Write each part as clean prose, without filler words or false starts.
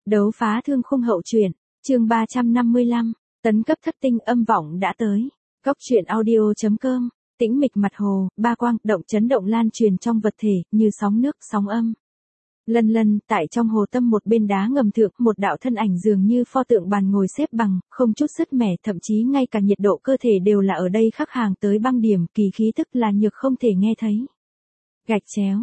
Đấu phá thương khung hậu truyện, chương 355, tấn cấp thất tinh âm vọng đã tới. Góc truyện audio.com, tĩnh mịch mặt hồ, ba quang, động chấn động lan truyền trong vật thể, như sóng nước, sóng âm. Lân lân, tại trong hồ tâm một bên đá ngầm thượng, một đạo thân ảnh dường như pho tượng bàn ngồi xếp bằng, không chút sứt mẻ, thậm chí ngay cả nhiệt độ cơ thể đều là ở đây khắc hàng tới băng điểm, kỳ khí tức là nhược không thể nghe thấy. Gạch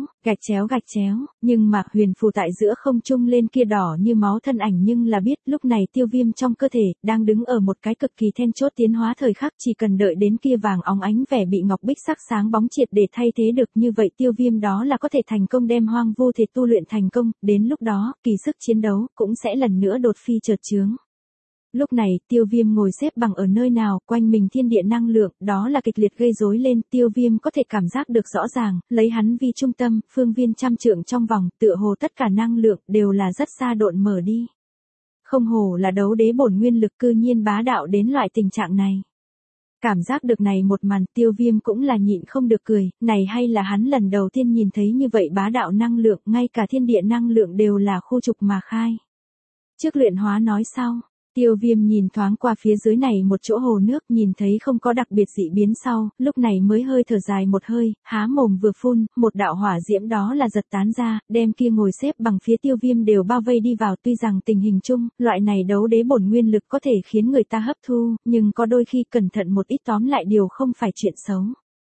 chéo, nhưng mà huyền phù tại giữa không trung lên kia đỏ như máu thân ảnh nhưng là biết lúc này Tiêu Viêm trong cơ thể, đang đứng ở một cái cực kỳ then chốt tiến hóa thời khắc, chỉ cần đợi đến kia vàng óng ánh vẻ bị ngọc bích sắc sáng bóng triệt để thay thế được, như vậy Tiêu Viêm đó là có thể thành công đem hoang vu thể tu luyện thành công, đến lúc đó, kỳ sức chiến đấu, cũng sẽ lần nữa đột phi chợt chướng. Lúc này, Tiêu Viêm ngồi xếp bằng ở nơi nào, quanh mình thiên địa năng lượng, đó là kịch liệt gây rối lên, Tiêu Viêm có thể cảm giác được rõ ràng, lấy hắn vi trung tâm, phương viên trăm trượng trong vòng, tựa hồ tất cả năng lượng, đều là rất xa độn mở đi. Không hồ là đấu đế bổn nguyên lực cư nhiên bá đạo đến loại tình trạng này. Cảm giác được này một màn, Tiêu Viêm cũng là nhịn không được cười, này hay là hắn lần đầu tiên nhìn thấy như vậy bá đạo năng lượng, ngay cả thiên địa năng lượng đều là khu trục mà khai. Trước luyện hóa nói sau. Tiêu Viêm nhìn thoáng qua phía dưới này một chỗ hồ nước, nhìn thấy không có đặc biệt dị biến sau, lúc này mới hơi thở dài một hơi, há mồm vừa phun, một đạo hỏa diễm đó là giật tán ra, đem kia ngồi xếp bằng phía Tiêu Viêm đều bao vây đi vào. Tuy rằng tình hình chung, loại này đấu đế bổn nguyên lực có thể khiến người ta hấp thu, nhưng có đôi khi cẩn thận một ít tóm lại điều không phải chuyện xấu.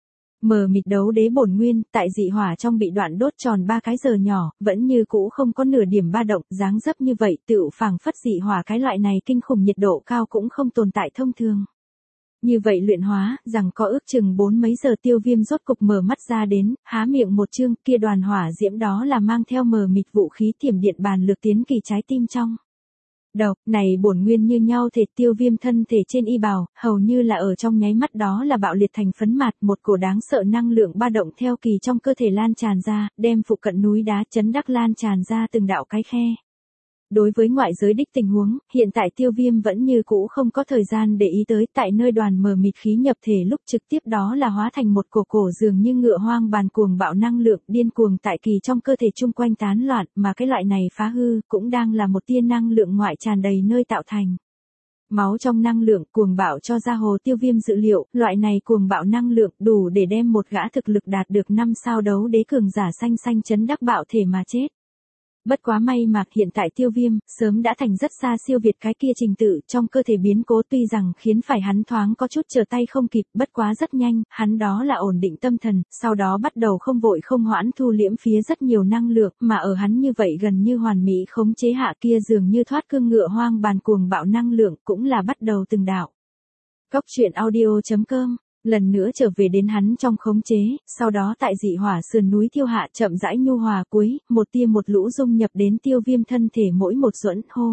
Mờ mịt đấu đế bổn nguyên, tại dị hỏa trong bị đoạn đốt tròn 3 cái giờ nhỏ, vẫn như cũ không có nửa điểm ba động, dáng dấp như vậy, tựu phảng phất dị hỏa cái loại này kinh khủng nhiệt độ cao cũng không tồn tại thông thường. Như vậy luyện hóa, rằng có ước chừng 4 mấy giờ Tiêu Viêm rốt cục mở mắt ra đến, há miệng một chương, kia đoàn hỏa diễm đó là mang theo mờ mịt vũ khí thiểm điện bàn lược tiến kỳ trái tim trong. Độc, này bổn nguyên như nhau thể Tiêu Viêm thân thể trên y bào, hầu như là ở trong nháy mắt đó là bạo liệt thành phấn mạt, một cổ đáng sợ năng lượng ba động theo kỳ trong cơ thể lan tràn ra, đem phụ cận núi đá chấn đắc lan tràn ra từng đạo cái khe. Đối với ngoại giới đích tình huống, hiện tại Tiêu Viêm vẫn như cũ không có thời gian để ý tới, tại nơi đoàn mờ mịt khí nhập thể lúc trực tiếp đó là hóa thành một cổ dường như ngựa hoang bàn cuồng bạo năng lượng điên cuồng tại kỳ trong cơ thể chung quanh tán loạn, mà cái loại này phá hư cũng đang là một tia năng lượng ngoại tràn đầy nơi tạo thành. Máu trong năng lượng cuồng bạo cho ra hồ Tiêu Viêm dự liệu, loại này cuồng bạo năng lượng đủ để đem một gã thực lực đạt được 5 sao đấu đế cường giả xanh chấn đắc bạo thể mà chết. Bất quá may mà hiện tại Tiêu Viêm, sớm đã thành rất xa siêu việt cái kia trình tự, trong cơ thể biến cố tuy rằng khiến phải hắn thoáng có chút trở tay không kịp, bất quá rất nhanh, hắn đó là ổn định tâm thần, sau đó bắt đầu không vội không hoãn thu liễm phía rất nhiều năng lượng, mà ở hắn như vậy gần như hoàn mỹ khống chế hạ kia dường như thoát cương ngựa hoang bàn cuồng bạo năng lượng, cũng là bắt đầu từng đạo. Góc truyện audio.com lần nữa trở về đến hắn trong khống chế, sau đó tại dị hỏa sườn núi thiêu hạ chậm rãi nhu hòa cuối, một tia một lũ dung nhập đến Tiêu Viêm thân thể mỗi một duẫn hô.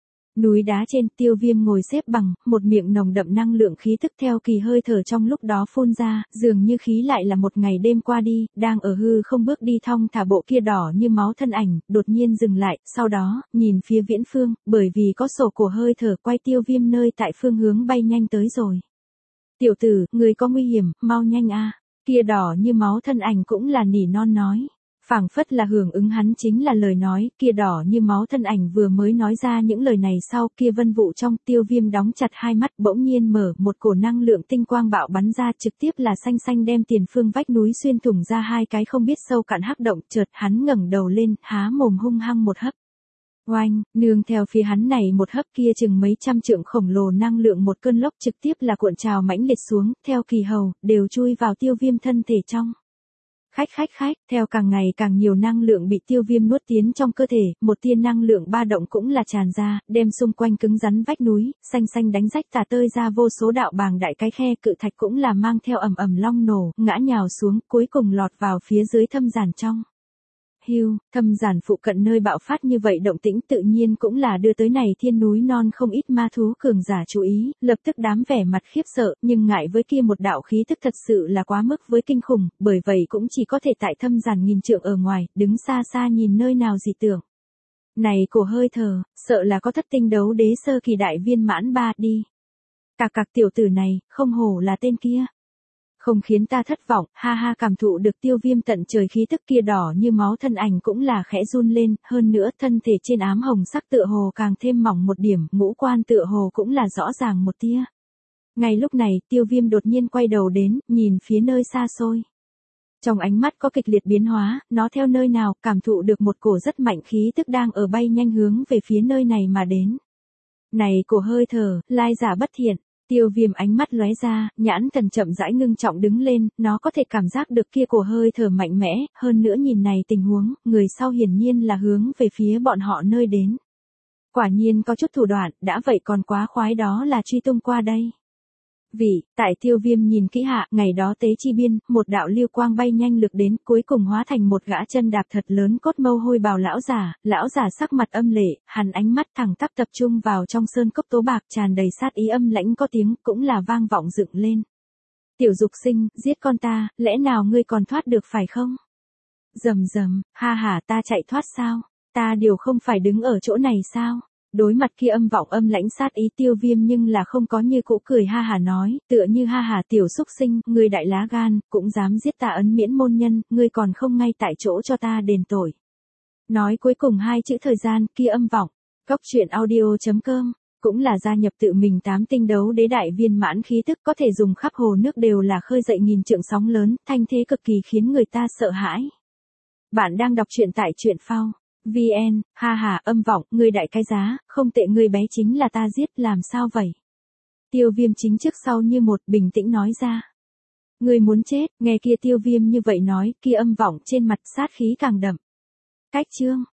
Núi đá trên, Tiêu Viêm ngồi xếp bằng, một miệng nồng đậm năng lượng khí tức theo kỳ hơi thở trong lúc đó phun ra, dường như khí lại là một ngày đêm qua đi, đang ở hư không bước đi thong thả bộ kia đỏ như máu thân ảnh, đột nhiên dừng lại, sau đó, nhìn phía viễn phương, bởi vì có sổ của hơi thở quay Tiêu Viêm nơi tại phương hướng bay nhanh tới rồi. Tiểu tử, người có nguy hiểm, mau nhanh a. Kia đỏ như máu thân ảnh cũng là nỉ non nói. Phảng phất là hưởng ứng hắn chính là lời nói, kia đỏ như máu thân ảnh vừa mới nói ra những lời này sau, kia vân vụ trong Tiêu Viêm đóng chặt hai mắt bỗng nhiên mở, một cổ năng lượng tinh quang bạo bắn ra trực tiếp là xanh đem tiền phương vách núi xuyên thủng ra hai cái không biết sâu cạn hắc động, chợt hắn ngẩng đầu lên, há mồm hung hăng một hấp. Oanh, nương theo phía hắn này một hấp kia chừng mấy trăm trượng khổng lồ năng lượng một cơn lốc trực tiếp là cuộn trào mãnh liệt xuống, theo kỳ hầu, đều chui vào Tiêu Viêm thân thể trong. Khách, theo càng ngày càng nhiều năng lượng bị Tiêu Viêm nuốt tiến trong cơ thể, một tia năng lượng ba động cũng là tràn ra, đem xung quanh cứng rắn vách núi, xanh đánh rách tả tơi ra vô số đạo bàng đại cái khe, cự thạch cũng là mang theo ầm long nổ, ngã nhào xuống, cuối cùng lọt vào phía dưới thâm giản trong. Hưu, thâm giản phụ cận nơi bạo phát như vậy động tĩnh tự nhiên cũng là đưa tới này thiên núi non không ít ma thú cường giả chú ý, lập tức đám vẻ mặt khiếp sợ, nhưng ngại với kia một đạo khí tức thật sự là quá mức với kinh khủng, bởi vậy cũng chỉ có thể tại thâm giản nghìn trượng ở ngoài, đứng xa nhìn nơi nào gì tưởng. Này cổ hơi thở, sợ là có thất tinh đấu đế sơ kỳ đại viên mãn ba đi. Cạc tiểu tử này, không hổ là tên kia. Không khiến ta thất vọng, ha ha. Cảm thụ được Tiêu Viêm tận trời khí tức kia đỏ như máu, thân ảnh cũng là khẽ run lên, hơn nữa thân thể trên ám hồng sắc tựa hồ càng thêm mỏng một điểm, ngũ quan tựa hồ cũng là rõ ràng một tia. Ngay lúc này, Tiêu Viêm đột nhiên quay đầu đến, nhìn phía nơi xa xôi. Trong ánh mắt có kịch liệt biến hóa, nó theo nơi nào, cảm thụ được một cổ rất mạnh khí tức đang ở bay nhanh hướng về phía nơi này mà đến. Này cổ hơi thở, lai giả bất thiện. Tiêu Viêm ánh mắt lóe ra, nhãn thần chậm rãi ngưng trọng đứng lên, nó có thể cảm giác được kia cổ hơi thở mạnh mẽ, hơn nữa nhìn này tình huống, người sau hiển nhiên là hướng về phía bọn họ nơi đến. Quả nhiên có chút thủ đoạn, đã vậy còn quá khoái, đó là truy tung qua đây. Tại Tiêu Viêm nhìn kỹ hạ, ngày đó tế chi biên, một đạo lưu quang bay nhanh lược đến, cuối cùng hóa thành một gã chân đạp thật lớn cốt mâu hôi bào lão giả sắc mặt âm lệ, hắn ánh mắt thẳng tắp tập trung vào trong sơn cốc tố bạc, tràn đầy sát ý, âm lãnh có tiếng, cũng là vang vọng dựng lên. Tiểu dục sinh, giết con ta, lẽ nào ngươi còn thoát được phải không? Rầm rầm, ha ha, ta chạy thoát sao? Ta điều không phải đứng ở chỗ này sao? Đối mặt kia âm vọng âm lãnh sát ý, Tiêu Viêm nhưng là không có như cũ cười ha hà nói, tựa như ha hà, tiểu xúc sinh, ngươi đại lá gan, cũng dám giết ta ấn miễn môn nhân, ngươi còn không ngay tại chỗ cho ta đền tội. Nói cuối cùng hai chữ thời gian, kia âm vọng. Cốc truyện audio.com cũng là gia nhập tự mình 8 tinh đấu đế đại viên mãn khí tức, có thể dùng khắp hồ nước đều là khơi dậy nghìn trượng sóng lớn, thanh thế cực kỳ khiến người ta sợ hãi. Bạn đang đọc truyện tại truyện phao VN, ha ha, âm vọng, ngươi đại cái giá, không tệ, ngươi bé chính là ta giết, làm sao vậy? Tiêu Viêm chính trước sau như một, bình tĩnh nói ra. Ngươi muốn chết, nghe kia Tiêu Viêm như vậy nói, kia âm vọng trên mặt sát khí càng đậm. Cách chương